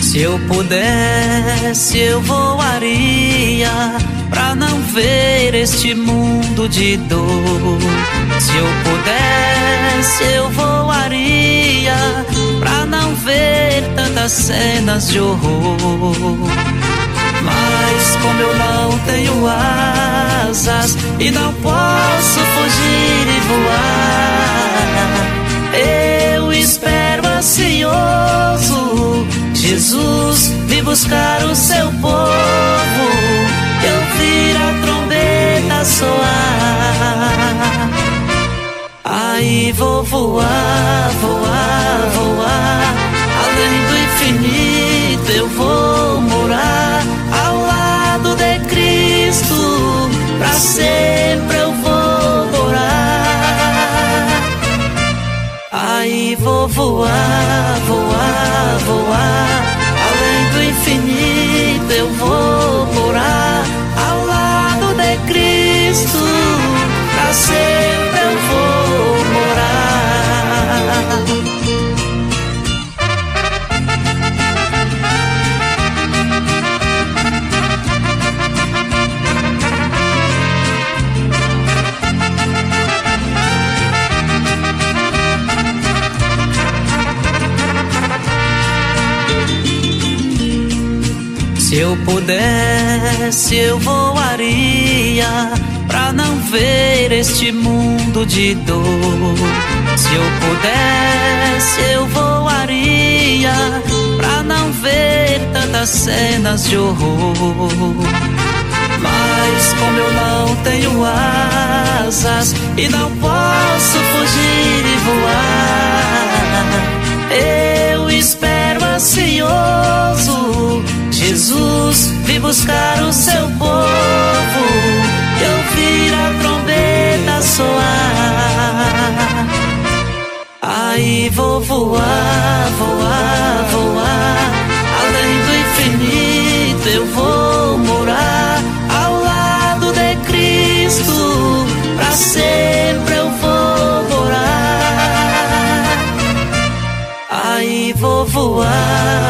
Se eu pudesse, eu voaria pra não ver este mundo de dor. Se eu pudesse, eu voaria pra não ver tantas cenas de horror. Mas como eu não tenho asas e não posso fugir e voar, eu espero ansioso Jesus vir buscar o seu povo e ouvir a trombeta soar. Aí vou voar, voar, voar, além do infinito eu vou morar ao lado de Cristo, pra sempre eu vou morar. Aí vou voar, voar, voar, além do infinito eu vou morar ao lado de Cristo, pra sempre eu vou morar. Se eu pudesse, eu voaria pra não ver este mundo de dor. Se eu pudesse, eu voaria pra não ver tantas cenas de horror. Mas como eu não tenho asas e não posso fugir e voar, eu espero ansioso Jesus vir buscar o seu povo e ouvir a trombeta soar. Aí vou voar, voar, voar, além do infinito eu vou morar ao lado de Cristo, pra sempre eu vou morar. Aí vou voar,